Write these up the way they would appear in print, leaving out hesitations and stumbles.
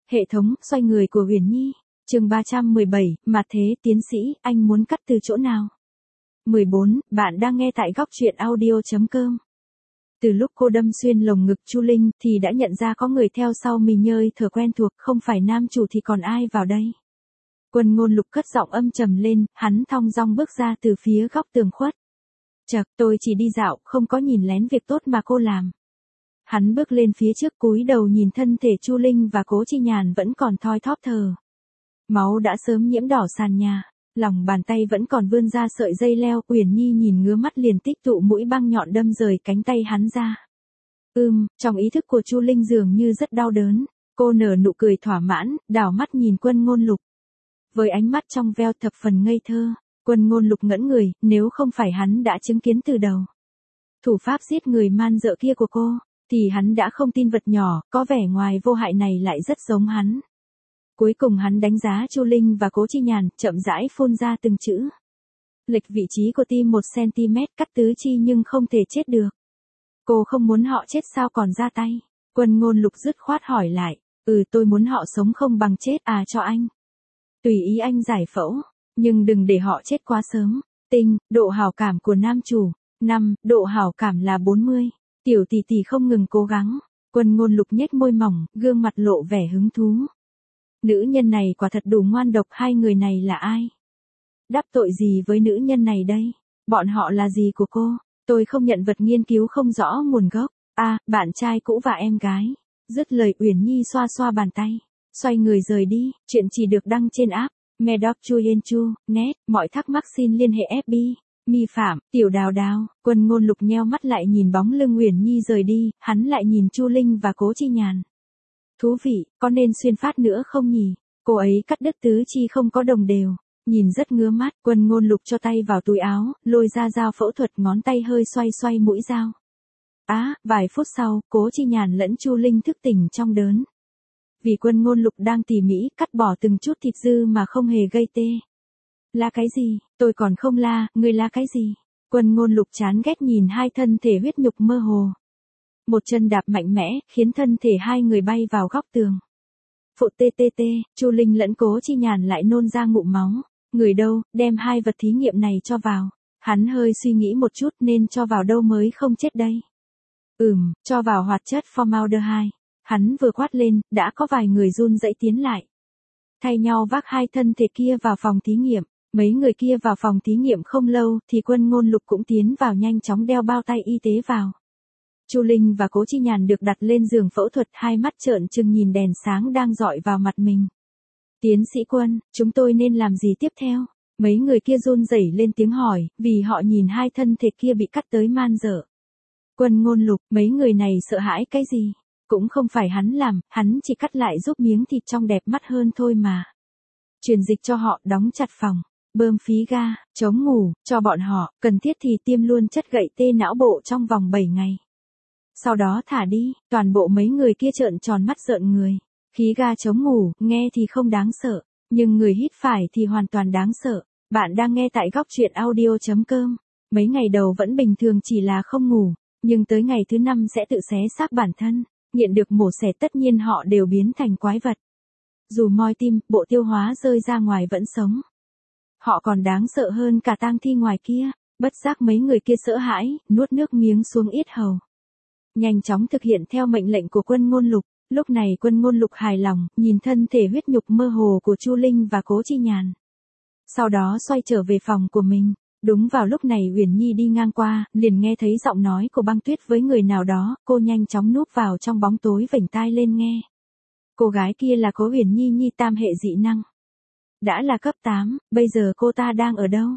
Hệ thống, xoay người của Uyển Nhi. Chương 317, Mạt Thế tiến sĩ, anh muốn cắt từ chỗ nào? 14, bạn đang nghe tại góc truyện audio.com. Từ lúc cô đâm xuyên lồng ngực Chu Linh thì đã nhận ra có người theo sau mình nhơi thở quen thuộc, không phải nam chủ thì còn ai vào đây. Quân Ngôn Lục cất giọng âm trầm lên, hắn thong dong bước ra từ phía góc tường khuất. Chậc, tôi chỉ đi dạo, không có nhìn lén việc tốt mà cô làm. Hắn bước lên phía trước cúi đầu nhìn thân thể Chu Linh và Cố Chi Nhàn vẫn còn thoi thóp thở. Máu đã sớm nhiễm đỏ sàn nhà, lòng bàn tay vẫn còn vươn ra sợi dây leo. Uyển Nhi nhìn ngứa mắt liền tích tụ mũi băng nhọn đâm rời cánh tay hắn ra. Trong ý thức của Chu Linh dường như rất đau đớn, cô nở nụ cười thỏa mãn, đảo mắt nhìn Quân Ngôn Lục. Với ánh mắt trong veo thập phần ngây thơ, Quân Ngôn Lục ngẩn người, nếu không phải hắn đã chứng kiến từ đầu thủ pháp giết người man dợ kia của cô, thì hắn đã không tin vật nhỏ, có vẻ ngoài vô hại này lại rất giống hắn. Cuối cùng hắn đánh giá Chu Linh và Cố Chi Nhàn, chậm rãi phun ra từng chữ. Lệch vị trí của tim 1 cm, cắt tứ chi nhưng không thể chết được. Cô không muốn họ chết sao còn ra tay? Quân Ngôn Lục dứt khoát hỏi lại. Tôi muốn họ sống không bằng chết cho anh. Tùy ý anh giải phẫu, nhưng đừng để họ chết quá sớm. Độ hảo cảm của nam chủ. 5, độ hảo cảm là 40. Tiểu tỷ tỷ không ngừng cố gắng. Quân Ngôn Lục nhếch môi mỏng, gương mặt lộ vẻ hứng thú. Nữ nhân này quả thật đủ ngoan độc, hai người này là ai? Đáp tội gì với nữ nhân này đây? Bọn họ là gì của cô? Tôi không nhận vật nghiên cứu không rõ nguồn gốc. Bạn trai cũ và em gái. Dứt lời Uyển Nhi xoa xoa bàn tay, xoay người rời đi. Chuyện chỉ được đăng trên app Medoc.net. Mọi thắc mắc xin liên hệ FB. Mi Phạm, Tiểu Đào Đào. Quân Ngôn Lục nheo mắt lại nhìn bóng lưng Uyển Nhi rời đi, hắn lại nhìn Chu Linh và Cố Chi Nhàn. Thú vị, có nên xuyên phát nữa không nhỉ? Cô ấy cắt đứt tứ chi không có đồng đều, nhìn rất ngứa mắt. Quân Ngôn Lục cho tay vào túi áo, lôi ra dao phẫu thuật, ngón tay hơi xoay xoay mũi dao. Vài phút sau, Cố Chi Nhàn lẫn Chu Linh thức tỉnh trong đớn. Vì Quân Ngôn Lục đang tỉ mỉ cắt bỏ từng chút thịt dư mà không hề gây tê. La cái gì? Tôi còn không la, ngươi la cái gì? Quân Ngôn Lục chán ghét nhìn hai thân thể huyết nhục mơ hồ. Một chân đạp mạnh mẽ, khiến thân thể hai người bay vào góc tường. Phụ tê, Chu Linh lẫn Cố Chi Nhàn lại nôn ra ngụm máu. Người đâu, đem hai vật thí nghiệm này cho vào. Hắn hơi suy nghĩ một chút, nên cho vào đâu mới không chết đây. Cho vào hoạt chất formaldehyde. Hắn vừa quát lên, đã có vài người run rẩy tiến lại. Thay nhau vác hai thân thể kia vào phòng thí nghiệm. Mấy người kia vào phòng thí nghiệm không lâu thì Quân Ngôn Lục cũng tiến vào, nhanh chóng đeo bao tay y tế vào. Chu Linh và Cố Chi Nhàn được đặt lên giường phẫu thuật, hai mắt trợn trừng nhìn đèn sáng đang rọi vào mặt mình. Tiến sĩ Quân, chúng tôi nên làm gì tiếp theo? Mấy người kia run rẩy lên tiếng hỏi, vì họ nhìn hai thân thể kia bị cắt tới man dợ. Quân Ngôn Lục, mấy người này sợ hãi cái gì? Cũng không phải hắn làm, hắn chỉ cắt lại giúp miếng thịt trông đẹp mắt hơn thôi mà. Truyền dịch cho họ, đóng chặt phòng, bơm phí ga, chống ngủ, cho bọn họ, cần thiết thì tiêm luôn chất gậy tê não bộ trong vòng 7 ngày. Sau đó thả đi. Toàn bộ mấy người kia trợn tròn mắt rợn người. Khí ga chống ngủ, nghe thì không đáng sợ, nhưng người hít phải thì hoàn toàn đáng sợ. Bạn đang nghe tại góc truyện audio.com. Mấy ngày đầu vẫn bình thường, chỉ là không ngủ, nhưng tới ngày thứ 5 sẽ tự xé xác bản thân. Nghiện được mổ xẻ tất nhiên họ đều biến thành quái vật. Dù moi tim, bộ tiêu hóa rơi ra ngoài vẫn sống. Họ còn đáng sợ hơn cả tang thi ngoài kia. Bất giác mấy người kia sợ hãi, nuốt nước miếng xuống yết hầu. Nhanh chóng thực hiện theo mệnh lệnh của Quân Ngôn Lục. Lúc này Quân Ngôn Lục hài lòng, nhìn thân thể huyết nhục mơ hồ của Chu Linh và Cố Chi Nhàn. Sau đó xoay trở về phòng của mình. Đúng vào lúc này Uyển Nhi đi ngang qua, liền nghe thấy giọng nói của Băng Tuyết với người nào đó, cô nhanh chóng núp vào trong bóng tối vểnh tai lên nghe. Cô gái kia là Cố Uyển Nhi, tam hệ dị năng. Đã là cấp 8, bây giờ cô ta đang ở đâu?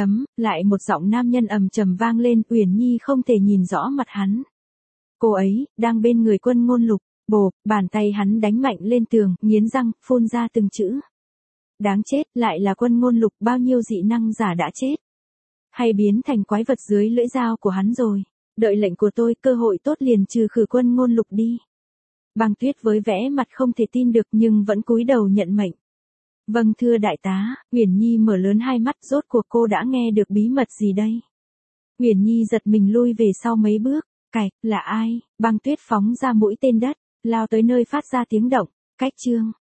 Lại một giọng nam nhân ầm trầm vang lên, Uyển Nhi không thể nhìn rõ mặt hắn. Cô ấy, đang bên người Quân Ngôn Lục. Bộp, bàn tay hắn đánh mạnh lên tường, nghiến răng, phun ra từng chữ. Đáng chết, lại là Quân Ngôn Lục, bao nhiêu dị năng giả đã chết. Hay biến thành quái vật dưới lưỡi dao của hắn rồi. Đợi lệnh của tôi, cơ hội tốt liền trừ khử Quân Ngôn Lục đi. Băng Tuyết với vẻ mặt không thể tin được nhưng vẫn cúi đầu nhận mệnh. Vâng thưa đại tá. Uyển Nhi mở lớn hai mắt, rốt cuộc cô đã nghe được bí mật gì đây? Uyển Nhi giật mình lui về sau mấy bước. Cạch, là ai? Băng Tuyết phóng ra mũi tên đất, lao tới nơi phát ra tiếng động. Cách chương